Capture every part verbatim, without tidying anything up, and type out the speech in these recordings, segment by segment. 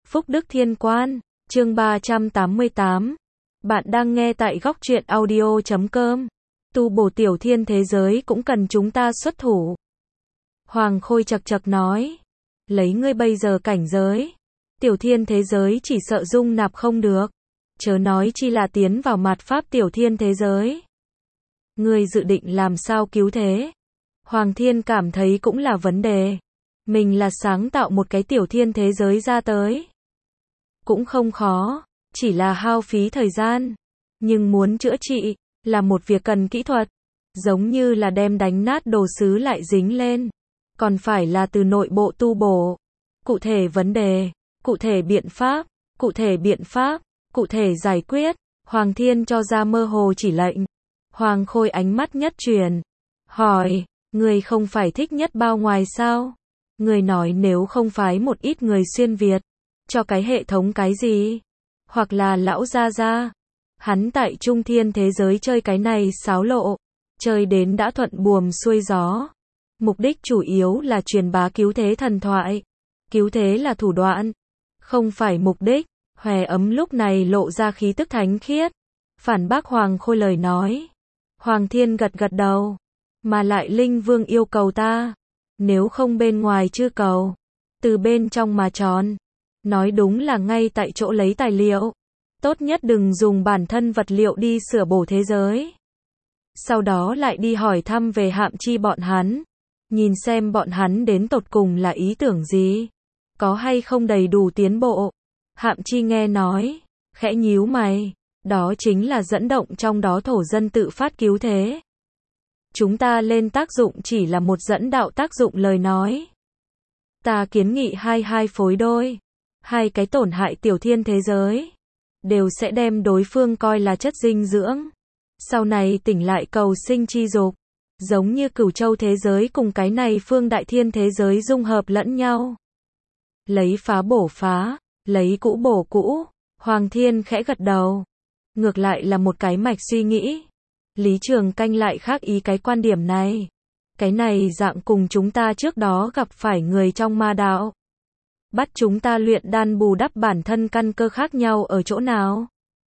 Phúc Đức Thiên Quan, chương ba trăm tám mươi tám. Bạn đang nghe tại góc truyện audio chấm com. Tu bổ tiểu thiên thế giới cũng cần chúng ta xuất thủ. Hoàng Khôi chật chật nói. Lấy ngươi bây giờ cảnh giới, tiểu thiên thế giới chỉ sợ dung nạp không được. Chớ nói chi là tiến vào mạt pháp tiểu thiên thế giới. Ngươi dự định làm sao cứu thế? Hoàng Thiên cảm thấy cũng là vấn đề. Mình là sáng tạo một cái tiểu thiên thế giới ra tới. Cũng không khó, chỉ là hao phí thời gian. Nhưng muốn chữa trị, là một việc cần kỹ thuật. Giống như là đem đánh nát đồ sứ lại dính lên. Còn phải là từ nội bộ tu bổ. Cụ thể vấn đề, cụ thể biện pháp, cụ thể biện pháp, cụ thể giải quyết. Hoàng Thiên cho ra mơ hồ chỉ lệnh. Hoàng Khôi ánh mắt nhất truyền. Hỏi, người không phải thích nhất bao ngoài sao? Người nói nếu không phái một ít người xuyên Việt, cho cái hệ thống cái gì? Hoặc là lão gia gia. Hắn tại trung thiên thế giới chơi cái này xáo lộ. Chơi đến đã thuận buồm xuôi gió. Mục đích chủ yếu là truyền bá cứu thế thần thoại. Cứu thế là thủ đoạn, không phải mục đích. Hòe ấm lúc này lộ ra khí tức thánh khiết. Phản bác Hoàng Khôi lời nói. Hoàng Thiên gật gật đầu. Mà lại Linh Vương yêu cầu ta. Nếu không bên ngoài chưa cầu. Từ bên trong mà tròn. Nói đúng là ngay tại chỗ lấy tài liệu. Tốt nhất đừng dùng bản thân vật liệu đi sửa bổ thế giới. Sau đó lại đi hỏi thăm về Hạm Chi bọn hắn. Nhìn xem bọn hắn đến tột cùng là ý tưởng gì. Có hay không đầy đủ tiến bộ. Hạm Chi nghe nói. Khẽ nhíu mày. Đó chính là dẫn động trong đó thổ dân tự phát cứu thế. Chúng ta lên tác dụng chỉ là một dẫn đạo tác dụng lời nói. Ta kiến nghị hai hai phối đôi. Hai cái tổn hại tiểu thiên thế giới. Đều sẽ đem đối phương coi là chất dinh dưỡng. Sau này tỉnh lại cầu sinh chi dục. Giống như Cửu Châu thế giới cùng cái này phương đại thiên thế giới dung hợp lẫn nhau. Lấy phá bổ phá. Lấy cũ bổ cũ. Hoàng Thiên khẽ gật đầu. Ngược lại là một cái mạch suy nghĩ. Lý Trường Canh lại khác ý cái quan điểm này. Cái này dạng cùng chúng ta trước đó gặp phải người trong ma đạo. Bắt chúng ta luyện đan bù đắp bản thân căn cơ khác nhau ở chỗ nào?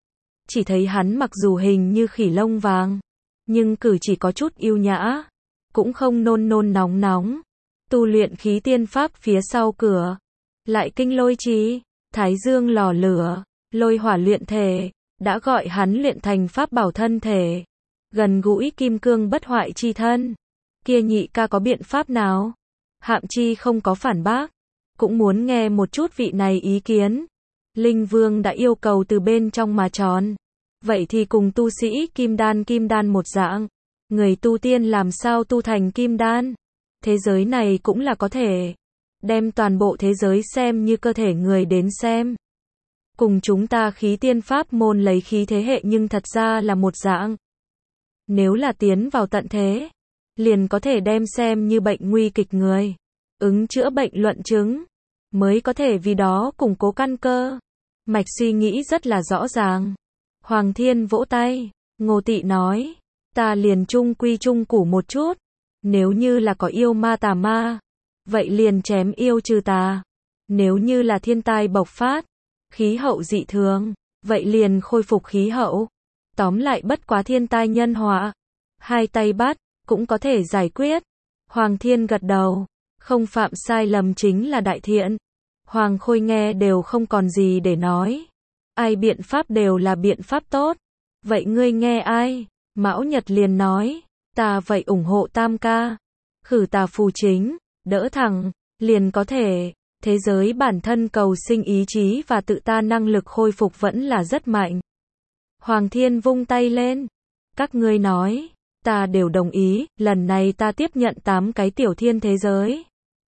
Chỉ thấy hắn mặc dù hình như khỉ lông vàng. Nhưng cử chỉ có chút yêu nhã. Cũng không nôn nôn nóng nóng. Tu luyện khí tiên pháp phía sau cửa. Lại kinh lôi trí. Thái dương lò lửa. Lôi hỏa luyện thể. Đã gọi hắn luyện thành pháp bảo thân thể. Gần gũi kim cương bất hoại chi thân. Kia nhị ca có biện pháp nào? Hạm Chi không có phản bác. Cũng muốn nghe một chút vị này ý kiến. Linh Vương đã yêu cầu từ bên trong mà tròn. Vậy thì cùng tu sĩ kim đan kim đan một dạng. Người tu tiên làm sao tu thành kim đan? Thế giới này cũng là có thể. Đem toàn bộ thế giới xem như cơ thể người đến xem. Cùng chúng ta khí tiên pháp môn lấy khí thế hệ nhưng thật ra là một dạng. Nếu là tiến vào tận thế, liền có thể đem xem như bệnh nguy kịch người. Ứng chữa bệnh luận chứng, mới có thể vì đó củng cố căn cơ. Mạch suy nghĩ rất là rõ ràng. Hoàng Thiên vỗ tay, Ngô Tị nói, ta liền chung quy chung củ một chút. Nếu như là có yêu ma tà ma, vậy liền chém yêu trừ tà. Nếu như là thiên tai bộc phát, khí hậu dị thường, vậy liền khôi phục khí hậu. Tóm lại bất quá thiên tai nhân họa. Hai tay bắt, cũng có thể giải quyết. Hoàng Thiên gật đầu. Không phạm sai lầm chính là đại thiện. Hoàng Khôi nghe đều không còn gì để nói. Ai biện pháp đều là biện pháp tốt. Vậy ngươi nghe ai? Mão Nhật liền nói. Ta vậy ủng hộ Tam ca. Khử tà phù chính, đỡ thẳng, liền có thể. Thế giới bản thân cầu sinh ý chí và tự ta năng lực khôi phục vẫn là rất mạnh. Hoàng Thiên vung tay lên. Các ngươi nói, ta đều đồng ý, lần này ta tiếp nhận tám cái tiểu thiên thế giới.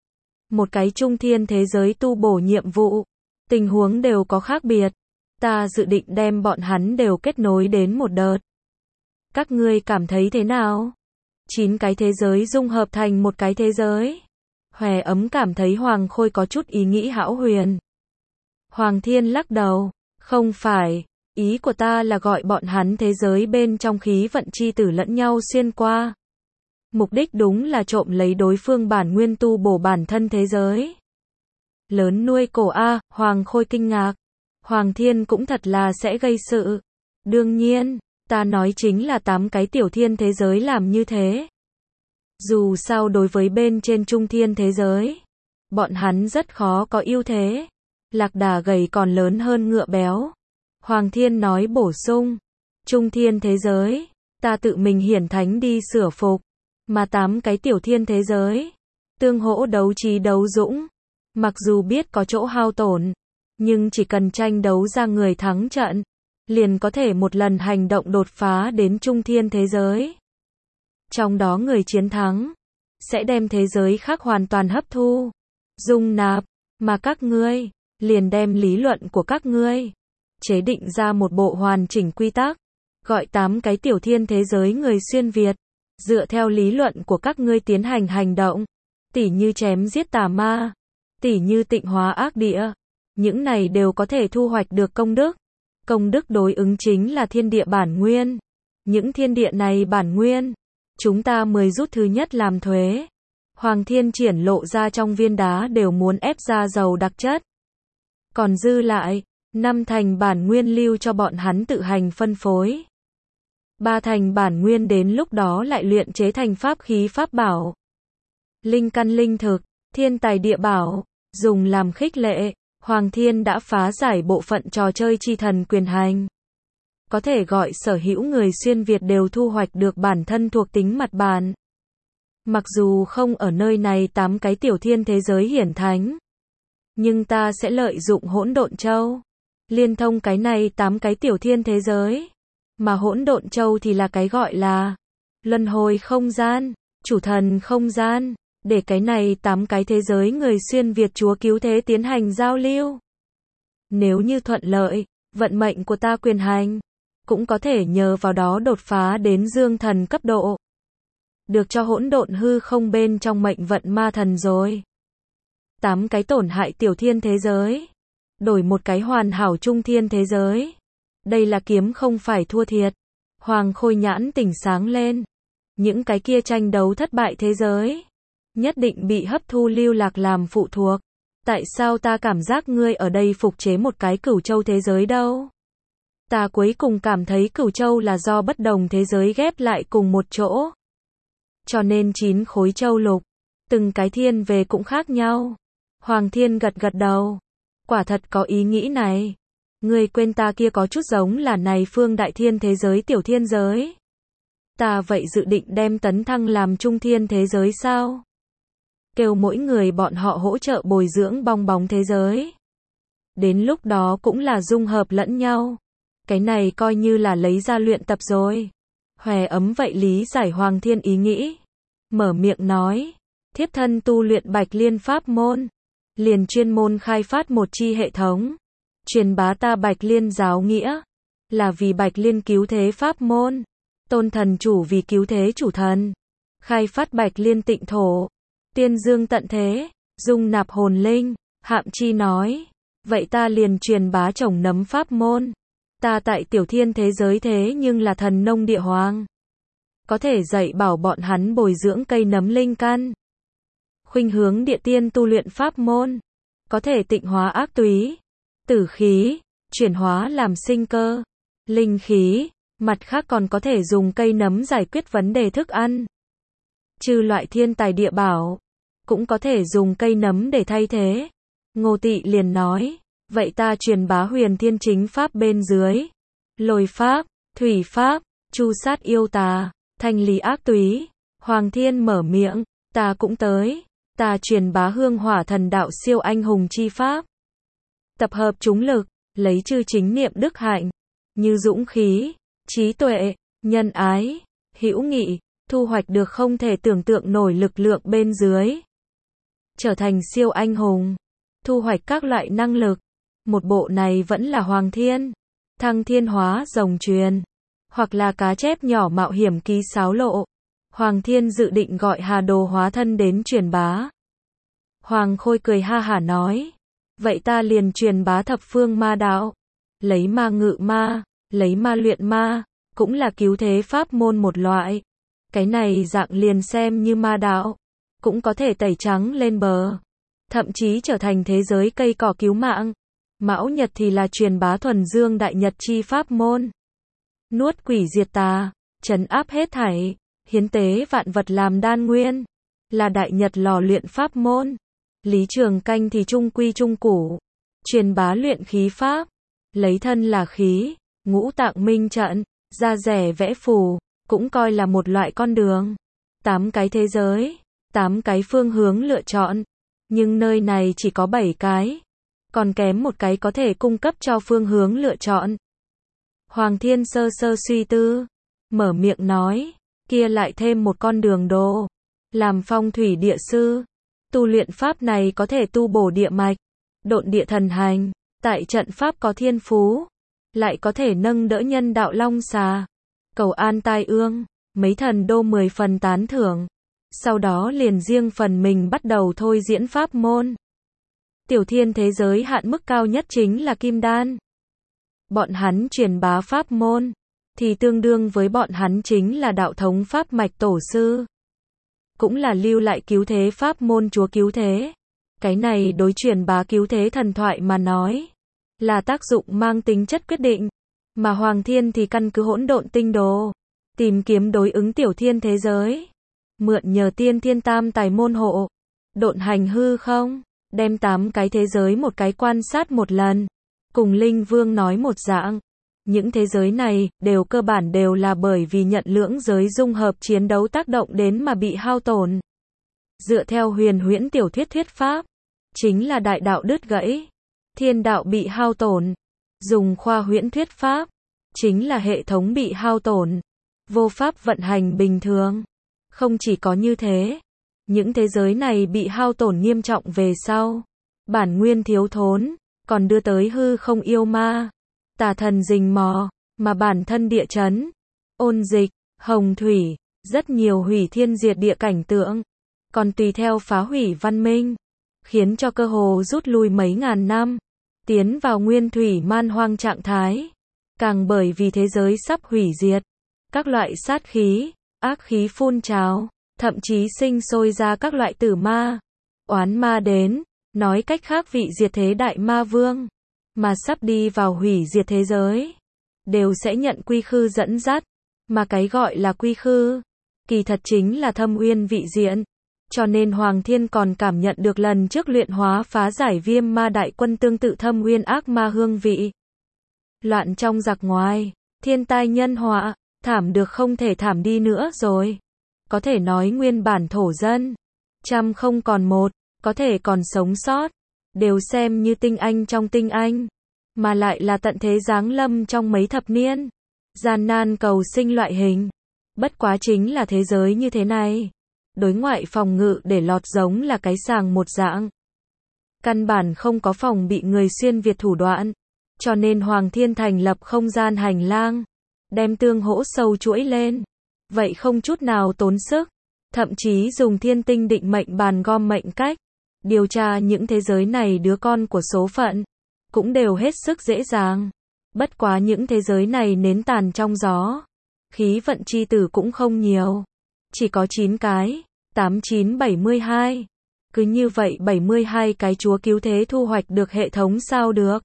Một cái trung thiên thế giới tu bổ nhiệm vụ. Tình huống đều có khác biệt. Ta dự định đem bọn hắn đều kết nối đến một đợt. Các ngươi cảm thấy thế nào? Chín cái thế giới dung hợp thành một cái thế giới. Hòe ấm cảm thấy Hoàng Khôi có chút ý nghĩ hão huyền. Hoàng Thiên lắc đầu. Không phải. Ý của ta là gọi bọn hắn thế giới bên trong khí vận chi tử lẫn nhau xuyên qua. Mục đích đúng là trộm lấy đối phương bản nguyên tu bổ bản thân thế giới. Lớn nuôi cổ a, Hoàng Khôi kinh ngạc. Hoàng Thiên cũng thật là sẽ gây sự. Đương nhiên, ta nói chính là tám cái tiểu thiên thế giới làm như thế. Dù sao đối với bên trên trung thiên thế giới, bọn hắn rất khó có ưu thế. Lạc đà gầy còn lớn hơn ngựa béo. Hoàng Thiên nói bổ sung. Trung thiên thế giới, ta tự mình hiển thánh đi sửa phục. Mà tám cái tiểu thiên thế giới, tương hỗ đấu trí đấu dũng. Mặc dù biết có chỗ hao tổn, nhưng chỉ cần tranh đấu ra người thắng trận, liền có thể một lần hành động đột phá đến trung thiên thế giới. Trong đó người chiến thắng, sẽ đem thế giới khác hoàn toàn hấp thu, dung nạp, mà các ngươi, liền đem lý luận của các ngươi, chế định ra một bộ hoàn chỉnh quy tắc, gọi tám cái tiểu thiên thế giới người xuyên Việt, dựa theo lý luận của các ngươi tiến hành hành động, tỉ như chém giết tà ma, tỉ như tịnh hóa ác địa, những này đều có thể thu hoạch được công đức. Công đức đối ứng chính là thiên địa bản nguyên. Những thiên địa này bản nguyên, chúng ta mười rút thứ nhất làm thuế. Hoàng Thiên triển lộ ra trong viên đá đều muốn ép ra dầu đặc chất. Còn dư lại, năm thành bản nguyên lưu cho bọn hắn tự hành phân phối. Ba thành bản nguyên đến lúc đó lại luyện chế thành pháp khí pháp bảo. Linh căn linh thực, thiên tài địa bảo, dùng làm khích lệ. Hoàng Thiên đã phá giải bộ phận trò chơi chi thần quyền hành. Có thể gọi sở hữu người xuyên Việt đều thu hoạch được bản thân thuộc tính mặt bàn. Mặc dù không ở nơi này tám cái tiểu thiên thế giới hiển thánh, nhưng ta sẽ lợi dụng hỗn độn châu, liên thông cái này tám cái tiểu thiên thế giới. Mà hỗn độn châu thì là cái gọi là luân hồi không gian, chủ thần không gian. Để cái này tám cái thế giới người xuyên Việt chúa cứu thế tiến hành giao lưu. Nếu như thuận lợi, vận mệnh của ta quyền hành, cũng có thể nhờ vào đó đột phá đến dương thần cấp độ. Được cho hỗn độn hư không bên trong mệnh vận ma thần rồi. Tám cái tổn hại tiểu thiên thế giới, đổi một cái hoàn hảo trung thiên thế giới. Đây là kiếm không phải thua thiệt. Hoàng Khôi nhãn tỉnh sáng lên. Những cái kia tranh đấu thất bại thế giới, nhất định bị hấp thu lưu lạc làm phụ thuộc. Tại sao ta cảm giác ngươi ở đây phục chế một cái cửu châu thế giới đâu? Ta cuối cùng cảm thấy cửu châu là do bất đồng thế giới ghép lại cùng một chỗ. Cho nên chín khối châu lục, từng cái thiên về cũng khác nhau. Hoàng Thiên gật gật đầu. Quả thật có ý nghĩ này. Ngươi quên ta kia có chút giống là này phương đại thiên thế giới tiểu thiên giới. Ta vậy dự định đem tấn thăng làm trung thiên thế giới sao? Kêu mỗi người bọn họ hỗ trợ bồi dưỡng bong bóng thế giới. Đến lúc đó cũng là dung hợp lẫn nhau. Cái này coi như là lấy ra luyện tập rồi. Hòe ấm vậy lý giải Hoàng Thiên ý nghĩ. Mở miệng nói. Thiếp thân tu luyện Bạch Liên pháp môn. Liền chuyên môn khai phát một chi hệ thống. Truyền bá ta Bạch Liên giáo nghĩa. Là vì Bạch Liên cứu thế pháp môn. Tôn thần chủ vì cứu thế chủ thần. Khai phát Bạch Liên tịnh thổ. Tiên dương tận thế, dung nạp hồn linh. Hạm Chi nói. Vậy ta liền truyền bá trồng nấm pháp môn. Ta tại tiểu thiên thế giới thế nhưng là thần nông địa hoàng. Có thể dạy bảo bọn hắn bồi dưỡng cây nấm linh căn. Khuynh hướng địa tiên tu luyện pháp môn. Có thể tịnh hóa ác túy, tử khí, chuyển hóa làm sinh cơ, linh khí. Mặt khác còn có thể dùng cây nấm giải quyết vấn đề thức ăn. Trừ loại thiên tài địa bảo, cũng có thể dùng cây nấm để thay thế. Ngô Tị liền nói. Vậy ta truyền bá huyền thiên chính pháp bên dưới. Lôi pháp, thủy pháp, chu sát yêu tà, thanh lý ác túy. Hoàng Thiên mở miệng. Ta cũng tới. Ta truyền bá hương hỏa thần đạo siêu anh hùng chi pháp. Tập hợp chúng lực, lấy chư chính niệm đức hạnh, như dũng khí, trí tuệ, nhân ái, hữu nghị, thu hoạch được không thể tưởng tượng nổi lực lượng bên dưới. Trở thành siêu anh hùng, thu hoạch các loại năng lực. Một bộ này vẫn là Hoàng Thiên, thăng thiên hóa rồng truyền, hoặc là cá chép nhỏ mạo hiểm ký sáo lộ. Hoàng Thiên dự định gọi Hà Đồ hóa thân đến truyền bá. Hoàng Khôi cười ha hả nói. Vậy ta liền truyền bá thập phương ma đạo. Lấy ma ngự ma, lấy ma luyện ma, cũng là cứu thế pháp môn một loại. Cái này dạng liền xem như ma đạo, cũng có thể tẩy trắng lên bờ. thậm chí trở thành thế giới cây cỏ cứu mạng. Mão Nhật thì là truyền bá thuần dương đại nhật chi pháp môn. Nuốt quỷ diệt tà, trấn áp hết thảy, hiến tế vạn vật làm đan nguyên, là đại nhật lò luyện pháp môn. Lý Trường Canh thì trung quy trung củ, truyền bá luyện khí pháp, lấy thân là khí, ngũ tạng minh trận, ra rẻ vẽ phù, cũng coi là một loại con đường. Tám cái thế giới, tám cái phương hướng lựa chọn, nhưng nơi này chỉ có bảy cái, còn kém một cái có thể cung cấp cho phương hướng lựa chọn. Hoàng Thiên sơ sơ suy tư, mở miệng nói, kia lại thêm một con đường đồ, làm phong thủy địa sư. Tu luyện pháp này có thể tu bổ địa mạch, độn địa thần hành, tại trận pháp có thiên phú, lại có thể nâng đỡ nhân đạo long xà, cầu an tai ương, mấy thần đô mười phần tán thưởng. Sau đó liền riêng phần mình bắt đầu thôi diễn pháp môn. Tiểu thiên thế giới hạn mức cao nhất chính là kim đan. Bọn hắn truyền bá pháp môn, thì tương đương với bọn hắn chính là đạo thống pháp mạch tổ sư. Cũng là lưu lại cứu thế pháp môn chúa cứu thế. Cái này đối truyền bá cứu thế thần thoại mà nói, là tác dụng mang tính chất quyết định. Mà Hoàng Thiên thì căn cứ hỗn độn tinh đồ, tìm kiếm đối ứng tiểu thiên thế giới. Mượn nhờ tiên thiên tam tài môn hộ, độn hành hư không, đem tám cái thế giới một cái quan sát một lần. Cùng Linh Vương nói một dạng, những thế giới này, đều cơ bản đều là bởi vì nhận lưỡng giới dung hợp chiến đấu tác động đến mà bị hao tổn. Dựa theo huyền huyễn tiểu thuyết thuyết pháp, chính là đại đạo đứt gãy, thiên đạo bị hao tổn. Dùng khoa huyễn thuyết pháp, chính là hệ thống bị hao tổn, vô pháp vận hành bình thường. Không chỉ có như thế, những thế giới này bị hao tổn nghiêm trọng về sau, bản nguyên thiếu thốn, còn đưa tới hư không yêu ma, tà thần rình mò, mà bản thân địa chấn, ôn dịch, hồng thủy, rất nhiều hủy thiên diệt địa cảnh tượng, còn tùy theo phá hủy văn minh, khiến cho cơ hồ rút lui mấy ngàn năm, tiến vào nguyên thủy man hoang trạng thái. Càng bởi vì thế giới sắp hủy diệt, các loại sát khí, ác khí phun trào, thậm chí sinh sôi ra các loại tử ma, oán ma đến, nói cách khác vị diệt thế đại ma vương, mà sắp đi vào hủy diệt thế giới, đều sẽ nhận quy khư dẫn dắt, mà cái gọi là quy khư, kỳ thật chính là thâm uyên vị diện, cho nên Hoàng Thiên còn cảm nhận được lần trước luyện hóa phá giải viêm ma đại quân tương tự thâm uyên ác ma hương vị. Loạn trong giặc ngoài, thiên tai nhân họa, thảm được không thể thảm đi nữa rồi. Có thể nói nguyên bản thổ dân, trăm không còn một, có thể còn sống sót, đều xem như tinh anh trong tinh anh, mà lại là tận thế giáng lâm trong mấy thập niên, gian nan cầu sinh loại hình. Bất quá chính là thế giới như thế này, đối ngoại phòng ngự để lọt giống là cái sàng một dạng. Căn bản không có phòng bị người xuyên Việt thủ đoạn, cho nên Hoàng Thiên thành lập không gian hành lang, đem tương hỗ sâu chuỗi lên, vậy không chút nào tốn sức, thậm chí dùng thiên tinh định mệnh bàn gom mệnh cách, điều tra những thế giới này đứa con của số phận, cũng đều hết sức dễ dàng. Bất quá những thế giới này nến tàn trong gió, khí vận chi tử cũng không nhiều, chỉ có chín cái, tám chín bảy mươi hai. Cứ như vậy bảy mươi hai cái chúa cứu thế thu hoạch được hệ thống sao được.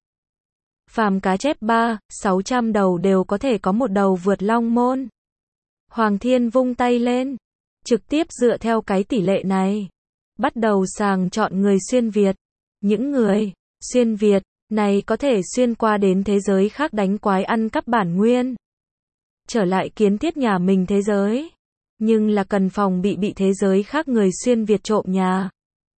Phàm cá chép ba, sáu trăm đầu đều có thể có một đầu vượt long môn. Hoàng Thiên vung tay lên, trực tiếp dựa theo cái tỷ lệ này, bắt đầu sàng chọn người xuyên Việt. Những người xuyên Việt này có thể xuyên qua đến thế giới khác đánh quái ăn cắp bản nguyên, trở lại kiến thiết nhà mình thế giới, nhưng là cần phòng bị bị thế giới khác người xuyên Việt trộm nhà.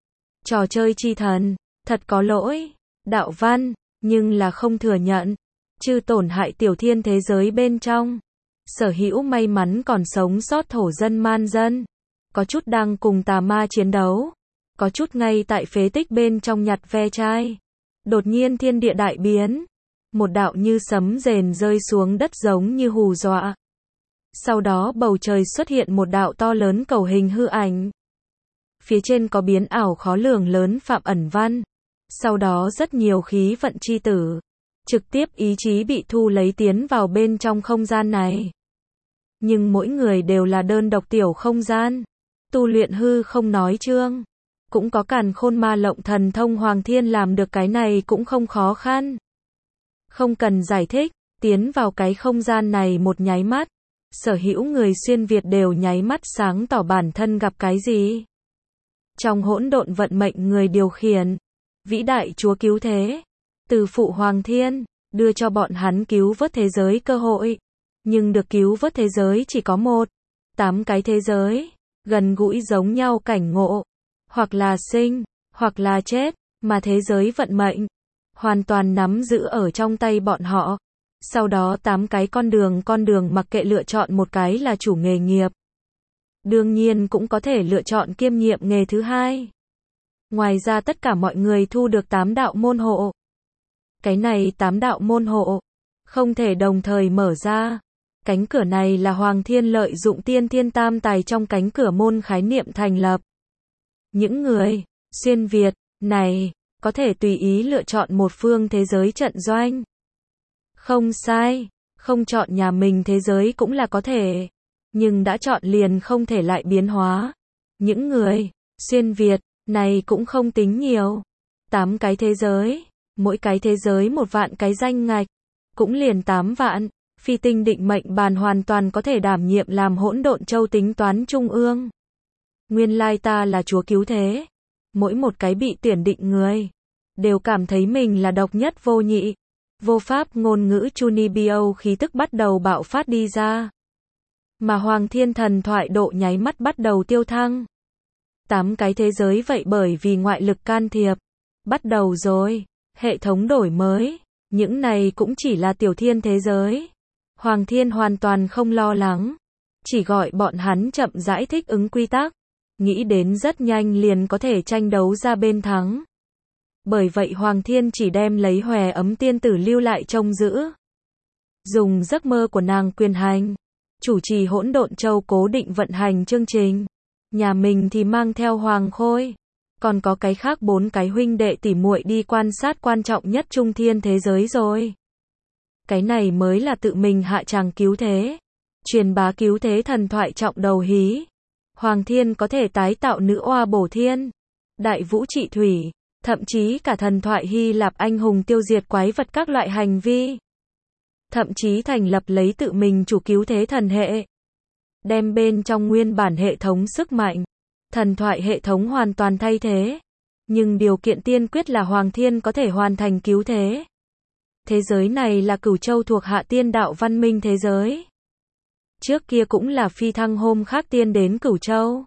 Trò chơi chi thần, thật có lỗi, đạo văn, nhưng là không thừa nhận, chư tổn hại tiểu thiên thế giới bên trong. Sở hữu may mắn còn sống sót thổ dân man dân, có chút đang cùng tà ma chiến đấu, có chút ngay tại phế tích bên trong nhặt ve chai. Đột nhiên thiên địa đại biến, một đạo như sấm rền rơi xuống đất giống như hù dọa. Sau đó bầu trời xuất hiện một đạo to lớn cầu hình hư ảnh. Phía trên có biến ảo khó lường lớn phạm ẩn văn. Sau đó rất nhiều khí vận chi tử, trực tiếp ý chí bị thu lấy tiến vào bên trong không gian này. Nhưng mỗi người đều là đơn độc tiểu không gian, tu luyện hư không nói chương. Cũng có càn khôn ma lộng thần thông, Hoàng Thiên làm được cái này cũng không khó khăn. Không cần giải thích, tiến vào cái không gian này một nháy mắt, sở hữu người xuyên Việt đều nháy mắt sáng tỏ bản thân gặp cái gì. Trong hỗn độn vận mệnh người điều khiển, vĩ đại Chúa cứu thế, từ phụ Hoàng Thiên, đưa cho bọn hắn cứu vớt thế giới cơ hội. Nhưng được cứu vớt thế giới chỉ có một, tám cái thế giới, gần gũi giống nhau cảnh ngộ, hoặc là sinh, hoặc là chết, mà thế giới vận mệnh, hoàn toàn nắm giữ ở trong tay bọn họ. Sau đó tám cái con đường con đường mặc kệ lựa chọn một cái là chủ nghề nghiệp. Đương nhiên cũng có thể lựa chọn kiêm nhiệm nghề thứ hai. Ngoài ra tất cả mọi người thu được tám đạo môn hộ. Cái này tám đạo môn hộ, không thể đồng thời mở ra. Cánh cửa này là Hoàng Thiên lợi dụng tiên thiên tam tài trong cánh cửa môn khái niệm thành lập. Những người xuyên Việt này có thể tùy ý lựa chọn một phương thế giới trận doanh. Không sai, không chọn nhà mình thế giới cũng là có thể, nhưng đã chọn liền không thể lại biến hóa. Những người xuyên Việt này cũng không tính nhiều. Tám cái thế giới, mỗi cái thế giới một vạn cái danh ngạch, cũng liền tám vạn. Phi tinh định mệnh bàn hoàn toàn có thể đảm nhiệm làm hỗn độn châu tính toán trung ương. Nguyên lai ta là Chúa cứu thế. Mỗi một cái bị tuyển định người đều cảm thấy mình là độc nhất vô nhị. Vô pháp ngôn ngữ Chunibyo khí tức bắt đầu bạo phát đi ra. Mà Hoàng Thiên thần thoại độ nháy mắt bắt đầu tiêu thăng. Tám cái thế giới vậy bởi vì ngoại lực can thiệp. Bắt đầu rồi, hệ thống đổi mới. Những này cũng chỉ là tiểu thiên thế giới. Hoàng Thiên hoàn toàn không lo lắng. Chỉ gọi bọn hắn chậm rãi thích ứng quy tắc. Nghĩ đến rất nhanh liền có thể tranh đấu ra bên thắng. Bởi vậy Hoàng Thiên chỉ đem lấy hòe ấm tiên tử lưu lại trông giữ. Dùng giấc mơ của nàng quyền hành. Chủ trì hỗn độn châu cố định vận hành chương trình. Nhà mình thì mang theo Hoàng Khôi. Còn có cái khác bốn cái huynh đệ tỉ muội đi quan sát quan trọng nhất trung thiên thế giới rồi. Cái này mới là tự mình hạ tràng cứu thế. Truyền bá cứu thế thần thoại trọng đầu hí. Hoàng Thiên có thể tái tạo nữ oa bổ thiên. Đại vũ trị thủy. Thậm chí cả thần thoại Hy Lạp anh hùng tiêu diệt quái vật các loại hành vi. Thậm chí thành lập lấy tự mình chủ cứu thế thần hệ. Đem bên trong nguyên bản hệ thống sức mạnh. Thần thoại hệ thống hoàn toàn thay thế. Nhưng điều kiện tiên quyết là Hoàng Thiên có thể hoàn thành cứu thế. Thế giới này là Cửu Châu thuộc hạ tiên đạo văn minh thế giới. Trước kia cũng là phi thăng hôm khác tiên đến Cửu Châu.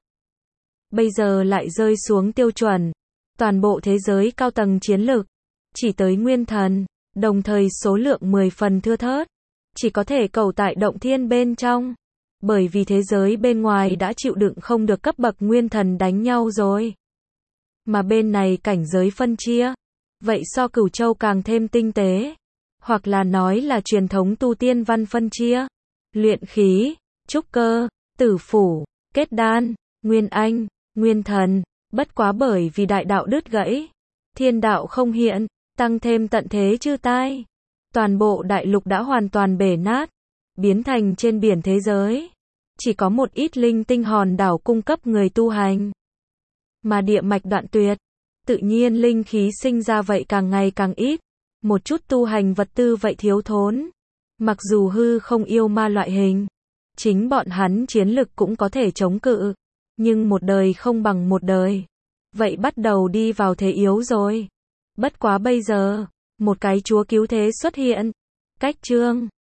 Bây giờ lại rơi xuống tiêu chuẩn. Toàn bộ thế giới cao tầng chiến lực. Chỉ tới nguyên thần. Đồng thời số lượng mười phần thưa thớt. Chỉ có thể cầu tại động thiên bên trong. Bởi vì thế giới bên ngoài đã chịu đựng không được cấp bậc nguyên thần đánh nhau rồi. Mà bên này cảnh giới phân chia. Vậy so Cửu Châu càng thêm tinh tế. Hoặc là nói là truyền thống tu tiên văn phân chia. Luyện khí, trúc cơ, tử phủ, kết đan, nguyên anh, nguyên thần. Bất quá bởi vì đại đạo đứt gãy. Thiên đạo không hiện. Tăng thêm tận thế chư tai. Toàn bộ đại lục đã hoàn toàn bể nát. Biến thành trên biển thế giới. Chỉ có một ít linh tinh hòn đảo cung cấp người tu hành. Mà địa mạch đoạn tuyệt. Tự nhiên linh khí sinh ra vậy càng ngày càng ít. Một chút tu hành vật tư vậy thiếu thốn. Mặc dù hư không yêu ma loại hình. Chính bọn hắn chiến lực cũng có thể chống cự. Nhưng một đời không bằng một đời. Vậy bắt đầu đi vào thế yếu rồi. Bất quá bây giờ, một cái chúa cứu thế xuất hiện. Cách chương